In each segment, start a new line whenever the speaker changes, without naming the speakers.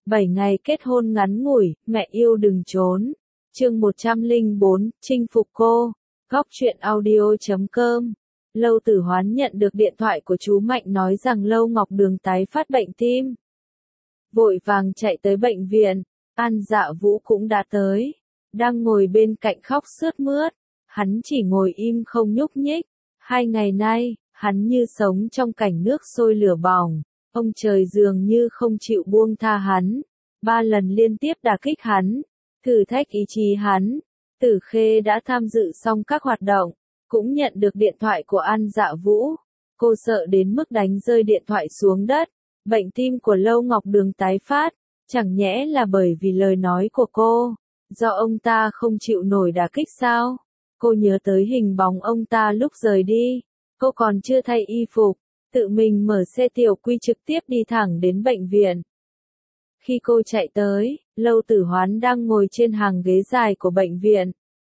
7 ngày kết hôn ngắn ngủi, mẹ yêu đừng trốn. Chương 104, chinh phục cô. Góc truyện audio.com. Lâu Tử Hoán nhận được điện thoại của chú Mạnh nói rằng Lâu Ngọc Đường tái phát bệnh tim. Vội vàng chạy tới bệnh viện, An Dạ Vũ cũng đã tới. Đang ngồi bên cạnh khóc sướt mướt, hắn chỉ ngồi im không nhúc nhích. 2 ngày nay, hắn như sống trong cảnh nước sôi lửa bỏng. Ông trời dường như không chịu buông tha hắn, 3 lần liên tiếp đả kích hắn, thử thách ý chí hắn. Tử Khê đã tham dự xong các hoạt động, cũng nhận được điện thoại của An Dạ Vũ. Cô sợ đến mức đánh rơi điện thoại xuống đất. Bệnh tim của Lâu Ngọc Đường tái phát, chẳng nhẽ là bởi vì lời nói của cô, do ông ta không chịu nổi đả kích sao? Cô nhớ tới hình bóng ông ta lúc rời đi, cô còn chưa thay y phục, tự mình mở xe tiểu quy trực tiếp đi thẳng đến bệnh viện. Khi cô chạy tới, Lâu Tử Hoán đang ngồi trên hàng ghế dài của bệnh viện.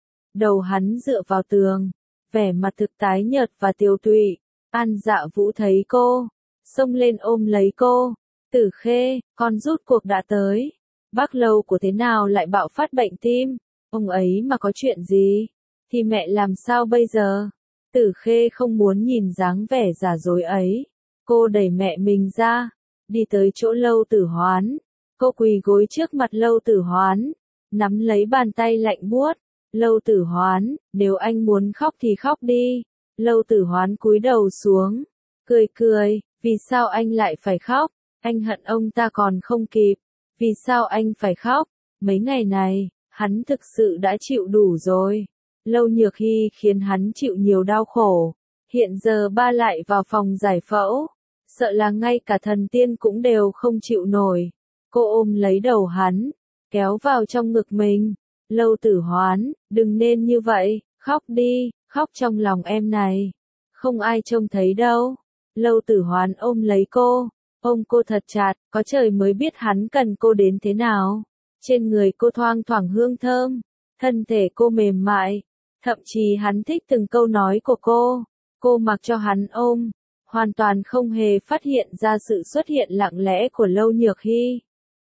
Đầu hắn dựa vào tường, vẻ mặt thực tái nhợt và tiêu tụy. An Dạ Vũ thấy cô, xông lên ôm lấy cô. Tử Khê, con rút cuộc đã tới. Bác Lâu của thế nào lại bạo phát bệnh tim? Ông ấy mà có chuyện gì, thì mẹ làm sao bây giờ? Tử Khê không muốn nhìn dáng vẻ giả dối ấy. Cô đẩy mẹ mình ra, đi tới chỗ Lâu Tử Hoán. Cô quỳ gối trước mặt Lâu Tử Hoán, nắm lấy bàn tay lạnh buốt. Lâu Tử Hoán, nếu anh muốn khóc thì khóc đi. Lâu Tử Hoán cúi đầu xuống, cười cười, vì sao anh lại phải khóc? Anh hận ông ta còn không kịp. Vì sao anh phải khóc? Mấy ngày này, hắn thực sự đã chịu đủ rồi. Lâu Nhược Hy khiến hắn chịu nhiều đau khổ. Hiện giờ ba lại vào phòng giải phẫu. Sợ là ngay cả thần tiên cũng đều không chịu nổi. Cô ôm lấy đầu hắn, kéo vào trong ngực mình. Lâu Tử Hoán, đừng nên như vậy, khóc đi, khóc trong lòng em này. Không ai trông thấy đâu. Lâu Tử Hoán ôm lấy cô, ôm cô thật chặt, có trời mới biết hắn cần cô đến thế nào. Trên người cô thoang thoảng hương thơm, thân thể cô mềm mại, thậm chí hắn thích từng câu nói của cô. Cô mặc cho hắn ôm, hoàn toàn không hề phát hiện ra sự xuất hiện lặng lẽ của Lâu Nhược Hy.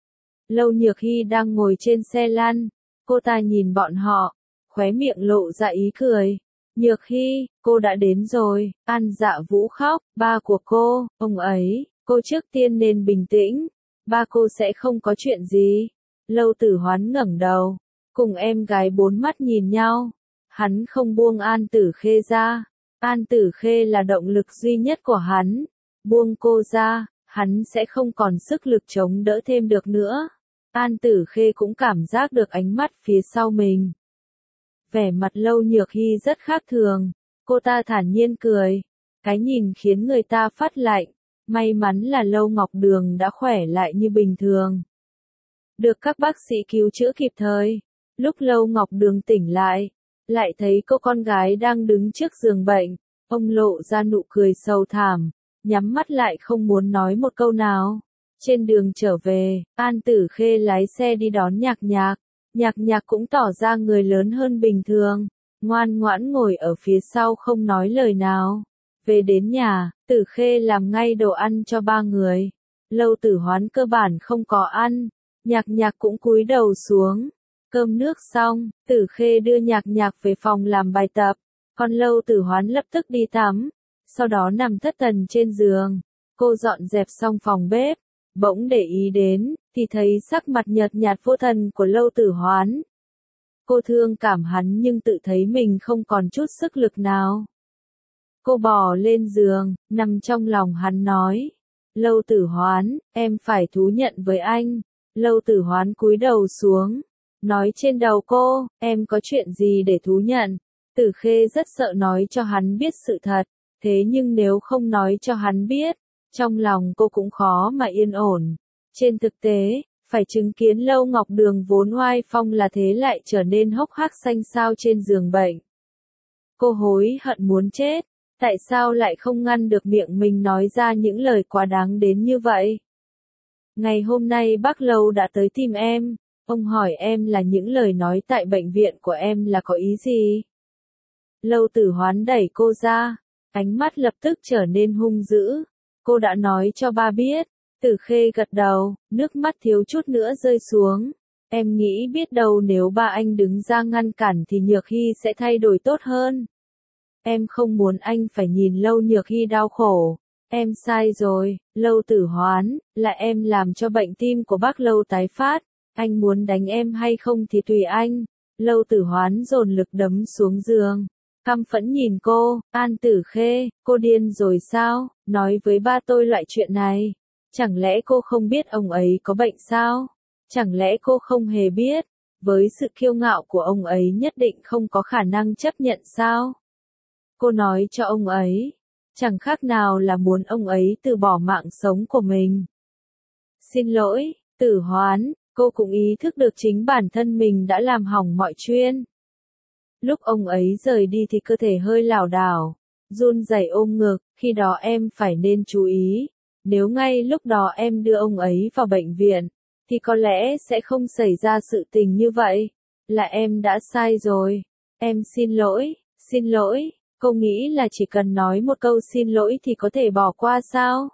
Lâu Nhược Hy đang ngồi trên xe lăn, cô ta nhìn bọn họ, khóe miệng lộ ra ý cười. Nhược Hy, cô đã đến rồi. An Dạ Vũ khóc, ba của cô, ông ấy, cô trước tiên nên bình tĩnh, ba cô sẽ không có chuyện gì. Lâu Tử Hoán ngẩng đầu, cùng em gái bốn mắt nhìn nhau. Hắn không buông An Tử Khê ra. An Tử Khê là động lực duy nhất của hắn. Buông cô ra, hắn sẽ không còn sức lực chống đỡ thêm được nữa. An Tử Khê cũng cảm giác được ánh mắt phía sau mình. Vẻ mặt Lâu Nhược Hy rất khác thường. Cô ta thản nhiên cười. Cái nhìn khiến người ta phát lạnh. May mắn là Lâu Ngọc Đường đã khỏe lại như bình thường. Được các bác sĩ cứu chữa kịp thời. Lúc Lâu Ngọc Đường tỉnh lại, lại thấy cô con gái đang đứng trước giường bệnh. Ông lộ ra nụ cười sầu thảm, nhắm mắt lại không muốn nói một câu nào. Trên đường trở về, An Tử Khê lái xe đi đón Nhạc Nhạc. Nhạc Nhạc cũng tỏ ra người lớn hơn bình thường, ngoan ngoãn ngồi ở phía sau không nói lời nào. Về đến nhà, Tử Khê làm ngay đồ ăn cho 3 người. Lâu Tử Hoán cơ bản không có ăn, Nhạc Nhạc cũng cúi đầu xuống. Cơm nước xong, Tử Khê đưa Nhạc Nhạc về phòng làm bài tập, còn Lâu Tử Hoán lập tức đi tắm, sau đó nằm thất thần trên giường. Cô dọn dẹp xong phòng bếp, bỗng để ý đến, thì thấy sắc mặt nhợt nhạt vô thần của Lâu Tử Hoán. Cô thương cảm hắn nhưng tự thấy mình không còn chút sức lực nào. Cô bò lên giường, nằm trong lòng hắn nói. Lâu Tử Hoán, em phải thú nhận với anh. Lâu Tử Hoán cúi đầu xuống, nói trên đầu cô, em có chuyện gì để thú nhận? Tử Khê rất sợ nói cho hắn biết sự thật, thế nhưng nếu không nói cho hắn biết, trong lòng cô cũng khó mà yên ổn. Trên thực tế, phải chứng kiến Lâu Ngọc Đường vốn oai phong là thế lại trở nên hốc hác xanh xao trên giường bệnh. Cô hối hận muốn chết, tại sao lại không ngăn được miệng mình nói ra những lời quá đáng đến như vậy? Ngày hôm nay bác Lâu đã tới tìm em, ông hỏi em là những lời nói tại bệnh viện của em là có ý gì? Lâu Tử Hoán đẩy cô ra, ánh mắt lập tức trở nên hung dữ. Cô đã nói cho ba biết, Tử Khê gật đầu, nước mắt thiếu chút nữa rơi xuống. Em nghĩ biết đâu nếu ba anh đứng ra ngăn cản thì Nhược Hy sẽ thay đổi tốt hơn. Em không muốn anh phải nhìn Lâu Nhược Hy đau khổ. Em sai rồi, Lâu Tử Hoán, là em làm cho bệnh tim của bác Lâu tái phát. Anh muốn đánh em hay không thì tùy anh. Lâu Tử Hoán dồn lực đấm xuống giường. Căm phẫn nhìn cô, An Tử Khê, cô điên rồi sao, nói với ba tôi loại chuyện này. Chẳng lẽ cô không biết ông ấy có bệnh sao? Chẳng lẽ cô không hề biết? Với sự kiêu ngạo của ông ấy nhất định không có khả năng chấp nhận sao? Cô nói cho ông ấy, chẳng khác nào là muốn ông ấy từ bỏ mạng sống của mình. Xin lỗi, Tử Hoán, cô cũng ý thức được chính bản thân mình đã làm hỏng mọi chuyện. Lúc ông ấy rời đi thì cơ thể hơi lảo đảo, run rẩy ôm ngực, khi đó em phải nên chú ý. Nếu ngay lúc đó em đưa ông ấy vào bệnh viện, thì có lẽ sẽ không xảy ra sự tình như vậy. Là em đã sai rồi. Em xin lỗi. Cô nghĩ là chỉ cần nói một câu xin lỗi thì có thể bỏ qua sao?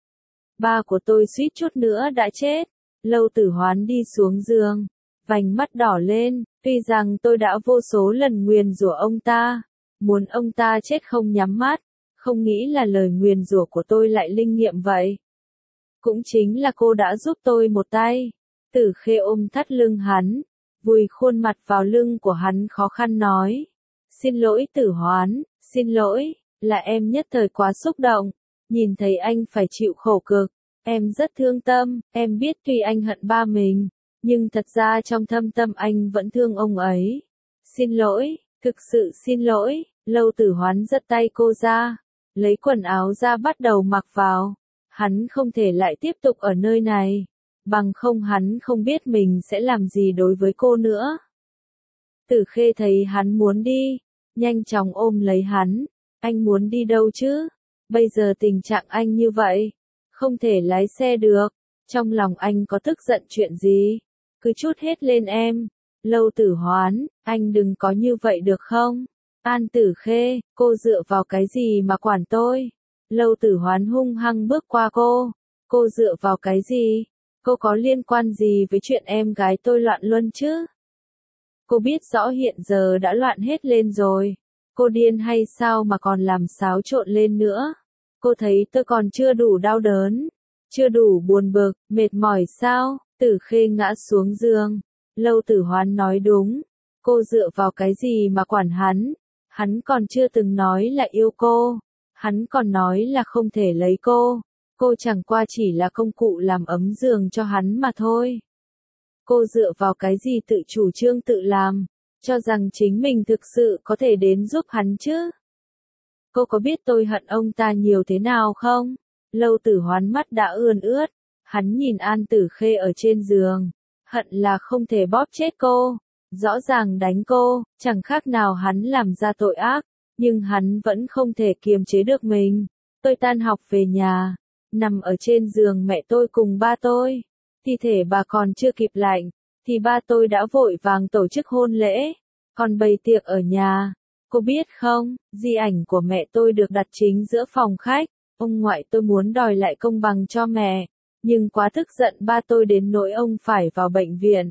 Ba của tôi suýt chút nữa đã chết. Lâu Tử Hoán đi xuống giường, vành mắt đỏ lên, tuy rằng tôi đã vô số lần nguyền rủa ông ta, muốn ông ta chết không nhắm mắt, không nghĩ là lời nguyền rủa của tôi lại linh nghiệm vậy. Cũng chính là cô đã giúp tôi một tay. Tử Khê ôm thắt lưng hắn, vùi khuôn mặt vào lưng của hắn khó khăn nói. Xin lỗi Tử Hoán, xin lỗi, là em nhất thời quá xúc động, nhìn thấy anh phải chịu khổ cực, em rất thương tâm, em biết tuy anh hận ba mình, nhưng thật ra trong thâm tâm anh vẫn thương ông ấy. Xin lỗi, thực sự xin lỗi. Lâu Tử Hoán giật tay cô ra, lấy quần áo ra bắt đầu mặc vào. Hắn không thể lại tiếp tục ở nơi này, bằng không hắn không biết mình sẽ làm gì đối với cô nữa. Tử Khê thấy hắn muốn đi, nhanh chóng ôm lấy hắn. Anh muốn đi đâu chứ? Bây giờ tình trạng anh như vậy, không thể lái xe được. Trong lòng anh có tức giận chuyện gì? Cứ trút hết lên em. Lâu Tử Hoán, anh đừng có như vậy được không? An Tử Khê, cô dựa vào cái gì mà quản tôi? Lâu Tử Hoán hung hăng bước qua cô. Cô dựa vào cái gì? Cô có liên quan gì với chuyện em gái tôi loạn luân chứ? Cô biết rõ hiện giờ đã loạn hết lên rồi. Cô điên hay sao mà còn làm xáo trộn lên nữa? Cô thấy tôi còn chưa đủ đau đớn, chưa đủ buồn bực, mệt mỏi sao? Tử Khê ngã xuống giường. Lâu Tử Hoán nói đúng. Cô dựa vào cái gì mà quản hắn? Hắn còn chưa từng nói là yêu cô. Hắn còn nói là không thể lấy cô. Cô chẳng qua chỉ là công cụ làm ấm giường cho hắn mà thôi. Cô dựa vào cái gì tự chủ trương tự làm, cho rằng chính mình thực sự có thể đến giúp hắn chứ? Cô có biết tôi hận ông ta nhiều thế nào không? Lâu Tử Hoán mắt đã ươn ướt, hắn nhìn An Tử Khê ở trên giường, hận là không thể bóp chết cô, rõ ràng đánh cô, chẳng khác nào hắn làm ra tội ác, nhưng hắn vẫn không thể kiềm chế được mình. Tôi tan học về nhà, nằm ở trên giường mẹ tôi cùng ba tôi, thi thể bà còn chưa kịp lạnh, thì ba tôi đã vội vàng tổ chức hôn lễ, còn bày tiệc ở nhà. Cô biết không, di ảnh của mẹ tôi được đặt chính giữa phòng khách, ông ngoại tôi muốn đòi lại công bằng cho mẹ, nhưng quá tức giận ba tôi đến nỗi ông phải vào bệnh viện.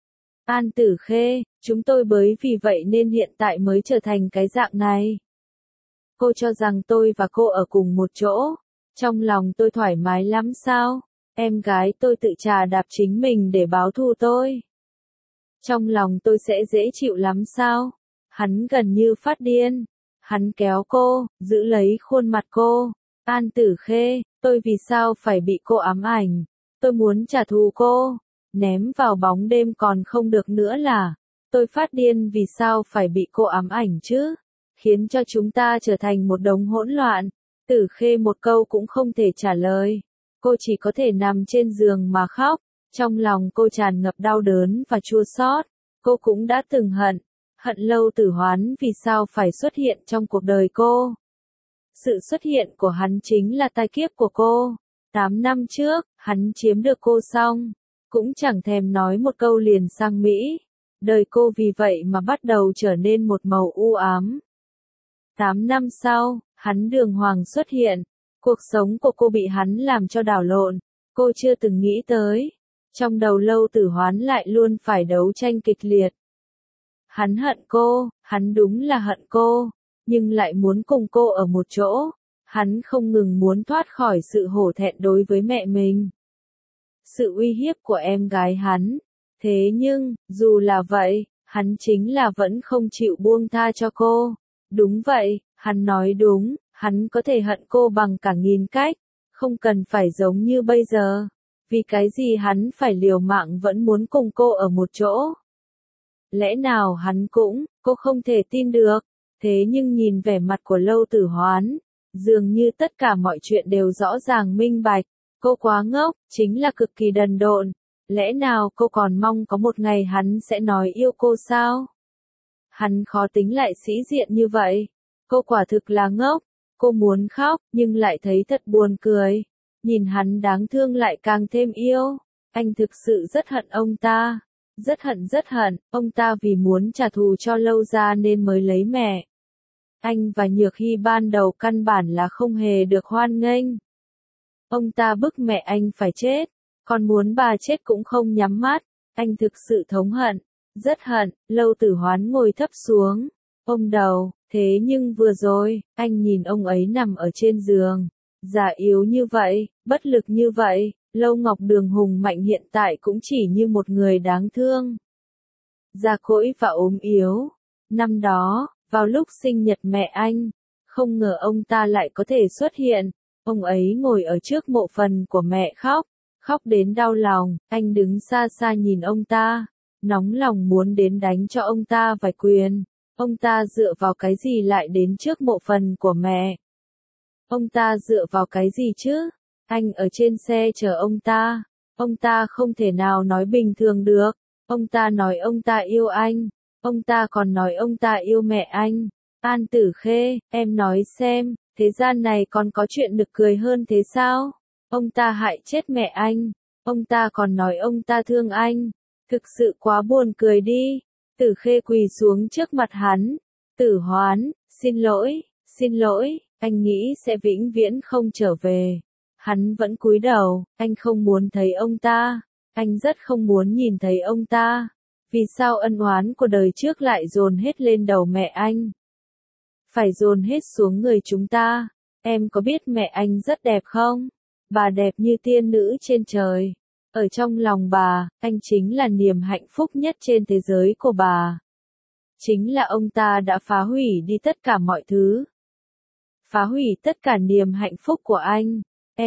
An Tử Khê, chúng tôi bởi vì vậy nên hiện tại mới trở thành cái dạng này. Cô cho rằng tôi và cô ở cùng một chỗ, trong lòng tôi thoải mái lắm sao? Em gái tôi tự chà đạp chính mình để báo thù tôi. Trong lòng tôi sẽ dễ chịu lắm sao? Hắn gần như phát điên. Hắn kéo cô, giữ lấy khuôn mặt cô. An Tử Khê, tôi vì sao phải bị cô ám ảnh? Tôi muốn trả thù cô. Ném vào bóng đêm còn không được nữa là. Tôi phát điên vì sao phải bị cô ám ảnh chứ? Khiến cho chúng ta trở thành một đống hỗn loạn. Tử Khê một câu cũng không thể trả lời. Cô chỉ có thể nằm trên giường mà khóc. Trong lòng cô tràn ngập đau đớn và chua xót. Cô cũng đã từng hận Lâu Tử Hoán vì sao phải xuất hiện trong cuộc đời cô. Sự xuất hiện của hắn chính là tai kiếp của cô. 8 năm trước, hắn chiếm được cô xong, cũng chẳng thèm nói một câu liền sang Mỹ. Đời cô vì vậy mà bắt đầu trở nên một màu u ám. 8 năm sau, hắn đường hoàng xuất hiện. Cuộc sống của cô bị hắn làm cho đảo lộn. cô chưa từng nghĩ tới. Trong đầu Lâu Tử Hoán lại luôn phải đấu tranh kịch liệt. Hắn hận cô, hắn đúng là hận cô, nhưng lại muốn cùng cô ở một chỗ. Hắn không ngừng muốn thoát khỏi sự hổ thẹn đối với mẹ mình. Sự uy hiếp của em gái hắn. Thế nhưng, dù là vậy, hắn chính là vẫn không chịu buông tha cho cô. Đúng vậy, hắn nói đúng, hắn có thể hận cô bằng cả nghìn cách, không cần phải giống như bây giờ. Vì cái gì hắn phải liều mạng vẫn muốn cùng cô ở một chỗ? Lẽ nào hắn cũng, cô không thể tin được. Thế nhưng nhìn vẻ mặt của Lâu Tử Hoán, dường như tất cả mọi chuyện đều rõ ràng minh bạch. Cô quá ngốc, chính là cực kỳ đần độn. Lẽ nào cô còn mong có một ngày hắn sẽ nói yêu cô sao? Hắn khó tính lại sĩ diện như vậy. Cô quả thực là ngốc. Cô muốn khóc, nhưng lại thấy thật buồn cười. Nhìn hắn đáng thương lại càng thêm yêu. Anh thực sự rất hận ông ta. Rất hận, ông ta vì muốn trả thù cho Lâu gia nên mới lấy mẹ. Anh và Nhược Hy ban đầu căn bản là không hề được hoan nghênh. Ông ta bức mẹ anh phải chết, còn muốn bà chết cũng không nhắm mắt. Anh thực sự thống hận, rất hận. Lâu Tử Hoán ngồi thấp xuống, ôm đầu. Thế nhưng vừa rồi, anh nhìn ông ấy nằm ở trên giường, già yếu như vậy, bất lực như vậy. Lâu Ngọc Đường hùng mạnh hiện tại cũng chỉ như một người đáng thương. Già cỗi và ốm yếu. Năm đó, vào lúc sinh nhật mẹ anh, không ngờ ông ta lại có thể xuất hiện. Ông ấy ngồi ở trước mộ phần của mẹ khóc, khóc đến đau lòng. Anh đứng xa xa nhìn ông ta, nóng lòng muốn đến đánh cho ông ta vài quyền. Ông ta dựa vào cái gì lại đến trước mộ phần của mẹ? Ông ta dựa vào cái gì chứ? Anh ở trên xe chờ ông ta không thể nào nói bình thường được. Ông ta nói ông ta yêu anh, ông ta còn nói ông ta yêu mẹ anh. An Tử Khê, em nói xem, thế gian này còn có chuyện nực cười hơn thế sao? Ông ta hại chết mẹ anh, ông ta còn nói ông ta thương anh. Thực sự quá buồn cười đi. Tử Khê quỳ xuống trước mặt hắn. Tử Hoán, xin lỗi, anh nghĩ sẽ vĩnh viễn không trở về. Hắn vẫn cúi đầu, anh không muốn thấy ông ta, anh rất không muốn nhìn thấy ông ta. Vì sao ân oán của đời trước lại dồn hết lên đầu mẹ anh? Phải dồn hết xuống người chúng ta. Em có biết mẹ anh rất đẹp không? Bà đẹp như tiên nữ trên trời. Ở trong lòng bà, anh chính là niềm hạnh phúc nhất trên thế giới của bà. Chính là ông ta đã phá hủy đi tất cả mọi thứ. Phá hủy tất cả niềm hạnh phúc của anh.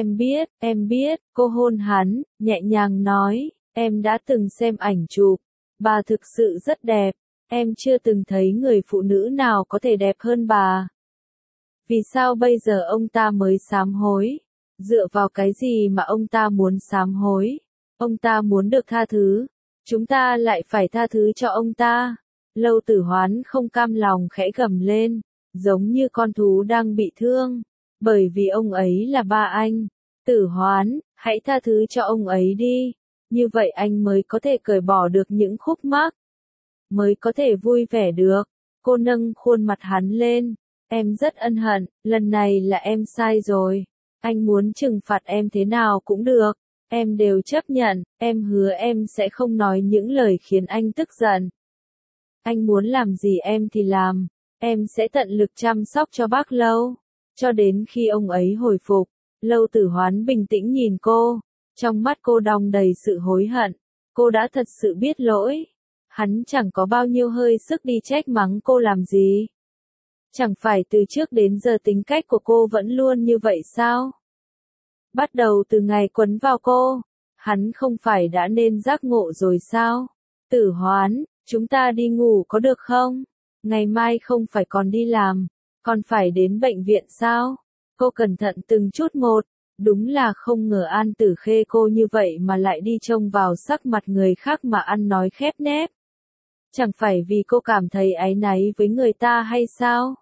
Em biết, cô hôn hắn, nhẹ nhàng nói, em đã từng xem ảnh chụp. Bà thực sự rất đẹp. Em chưa từng thấy người phụ nữ nào có thể đẹp hơn bà. Vì sao bây giờ ông ta mới sám hối? Dựa vào cái gì mà ông ta muốn sám hối? Ông ta muốn được tha thứ. Chúng ta lại phải tha thứ cho ông ta. Lâu Tử Hoán không cam lòng khẽ gầm lên, giống như con thú đang bị thương. Bởi vì ông ấy là ba anh. Tử Hoán, hãy tha thứ cho ông ấy đi. Như vậy anh mới có thể cởi bỏ được những khúc mắc. Mới có thể vui vẻ được. Cô nâng khuôn mặt hắn lên. Em rất ân hận, lần này là em sai rồi. Anh muốn trừng phạt em thế nào cũng được. Em đều chấp nhận, em hứa em sẽ không nói những lời khiến anh tức giận. Anh muốn làm gì em thì làm. Em sẽ tận lực chăm sóc cho bác Lâu. Cho đến khi ông ấy hồi phục. Lâu Tử Hoán bình tĩnh nhìn cô. Trong mắt cô đong đầy sự hối hận. Cô đã thật sự biết lỗi. Hắn chẳng có bao nhiêu hơi sức đi trách mắng cô làm gì. Chẳng phải từ trước đến giờ tính cách của cô vẫn luôn như vậy sao? Bắt đầu từ ngày quấn vào cô, hắn không phải đã nên giác ngộ rồi sao? Tử Hoán, chúng ta đi ngủ có được không? Ngày mai không phải còn đi làm, còn phải đến bệnh viện sao? Cô cẩn thận từng chút một, đúng là không ngờ An Tử Khê cô như vậy mà lại đi trông vào sắc mặt người khác mà ăn nói khép nép. Chẳng phải vì cô cảm thấy áy náy với người ta hay sao?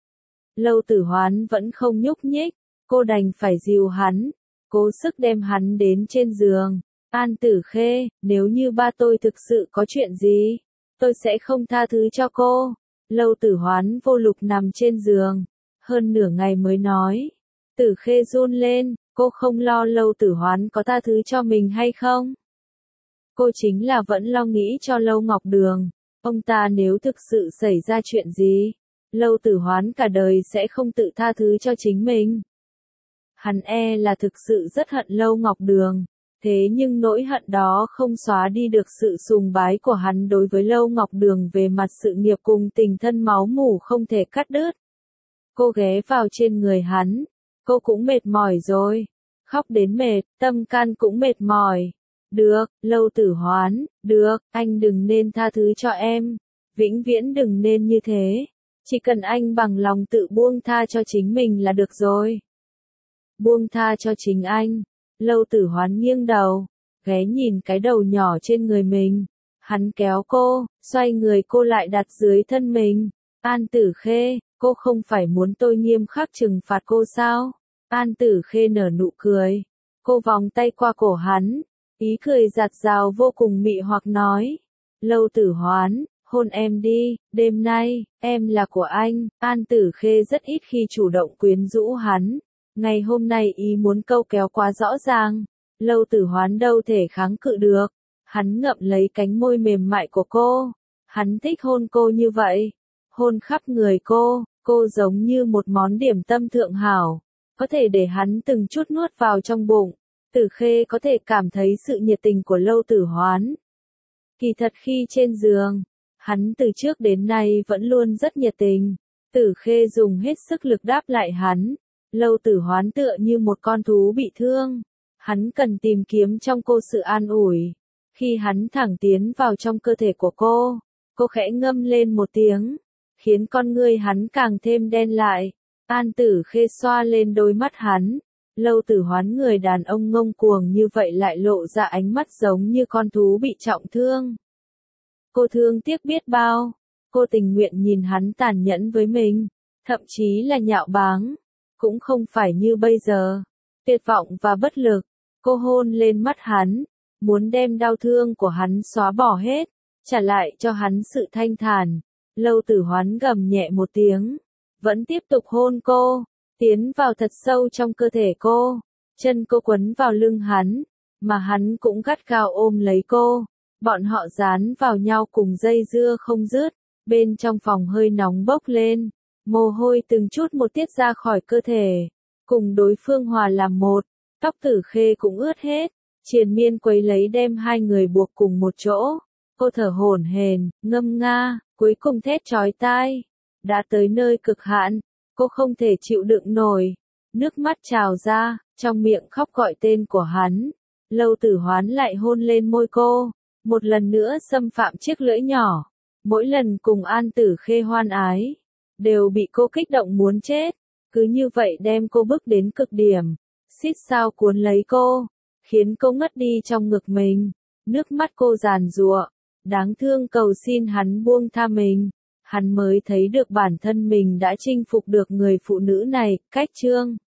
Lâu Tử Hoán vẫn không nhúc nhích, cô đành phải dìu hắn, cố sức đem hắn đến trên giường. An Tử Khê, nếu như ba tôi thực sự có chuyện gì, tôi sẽ không tha thứ cho cô. Lâu Tử Hoán vô lực nằm trên giường, hơn nửa ngày mới nói. Tử Khê run lên, Cô không lo Lâu Tử Hoán có tha thứ cho mình hay không? Cô chính là vẫn lo nghĩ cho Lâu Ngọc Đường. Ông ta nếu thực sự xảy ra chuyện gì, Lâu Tử Hoán cả đời sẽ không tự tha thứ cho chính mình. Hắn là thực sự rất hận Lâu Ngọc Đường. Thế nhưng nỗi hận đó không xóa đi được sự sùng bái của hắn đối với Lâu Ngọc Đường về mặt sự nghiệp cùng tình thân máu mủ không thể cắt đứt. Cô ghé vào trên người hắn. Cô cũng mệt mỏi rồi. Khóc đến mệt, tâm can cũng mệt mỏi. Được, Lâu Tử Hoán, được, anh đừng nên tha thứ cho em. Vĩnh viễn đừng nên như thế. Chỉ cần anh bằng lòng tự buông tha cho chính mình là được rồi. Buông tha cho chính anh. Lâu Tử Hoán nghiêng đầu, ghé nhìn cái đầu nhỏ trên người mình. Hắn kéo cô, xoay người cô lại đặt dưới thân mình. An Tử Khê, cô không phải muốn tôi nghiêm khắc trừng phạt cô sao? An Tử Khê nở nụ cười. Cô vòng tay qua cổ hắn, ý cười giạt rào vô cùng mị hoặc nói. Lâu Tử Hoán, hôn em đi, đêm nay, em là của anh. An Tử Khê rất ít khi chủ động quyến rũ hắn. Ngày hôm nay ý muốn câu kéo quá rõ ràng. Lâu Tử Hoán đâu thể kháng cự được. Hắn ngậm lấy cánh môi mềm mại của cô. Hắn thích hôn cô như vậy. Hôn khắp người cô giống như một món điểm tâm thượng hảo. Có thể để hắn từng chút nuốt vào trong bụng. Tử Khê có thể cảm thấy sự nhiệt tình của Lâu Tử Hoán. Kỳ thật khi trên giường, hắn từ trước đến nay vẫn luôn rất nhiệt tình. Tử Khê dùng hết sức lực đáp lại hắn. Lâu Tử Hoán tựa như một con thú bị thương. Hắn cần tìm kiếm trong cô sự an ủi. Khi hắn thẳng tiến vào trong cơ thể của cô khẽ ngâm lên một tiếng, khiến con ngươi hắn càng thêm đen lại. An Tử Khê xoa lên đôi mắt hắn. Lâu Tử Hoán người đàn ông ngông cuồng như vậy lại lộ ra ánh mắt giống như con thú bị trọng thương. Cô thương tiếc biết bao. Cô tình nguyện nhìn hắn tàn nhẫn với mình, thậm chí là nhạo báng. Cũng không phải như bây giờ. Tuyệt vọng và bất lực. Cô hôn lên mắt hắn, muốn đem đau thương của hắn xóa bỏ hết, trả lại cho hắn sự thanh thản. Lâu Tử Hoán gầm nhẹ một tiếng, vẫn tiếp tục hôn cô, tiến vào thật sâu trong cơ thể cô. Chân cô quấn vào lưng hắn, mà hắn cũng gắt gao ôm lấy cô. Bọn họ dán vào nhau cùng dây dưa không dứt. Bên trong phòng hơi nóng bốc lên, mồ hôi từng chút một tiết ra khỏi cơ thể, cùng đối phương hòa làm một. Tóc Tử Khê cũng ướt hết, triền miên quấy lấy đem hai người buộc cùng một chỗ. Cô thở hổn hển, ngâm nga, cuối cùng thét chói tai. Đã tới nơi cực hạn, cô không thể chịu đựng nổi. Nước mắt trào ra, trong miệng khóc gọi tên của hắn. Lâu Tử Hoán lại hôn lên môi cô, một lần nữa xâm phạm chiếc lưỡi nhỏ. Mỗi lần cùng An Tử Khê hoan ái, đều bị cô kích động muốn chết. Cứ như vậy đem cô bức đến cực điểm. Xít sao cuốn lấy cô, khiến cô ngất đi trong ngực mình. Nước mắt cô giàn giụa, đáng thương cầu xin hắn buông tha mình. Hắn mới thấy được bản thân mình đã chinh phục được người phụ nữ này. Cách chương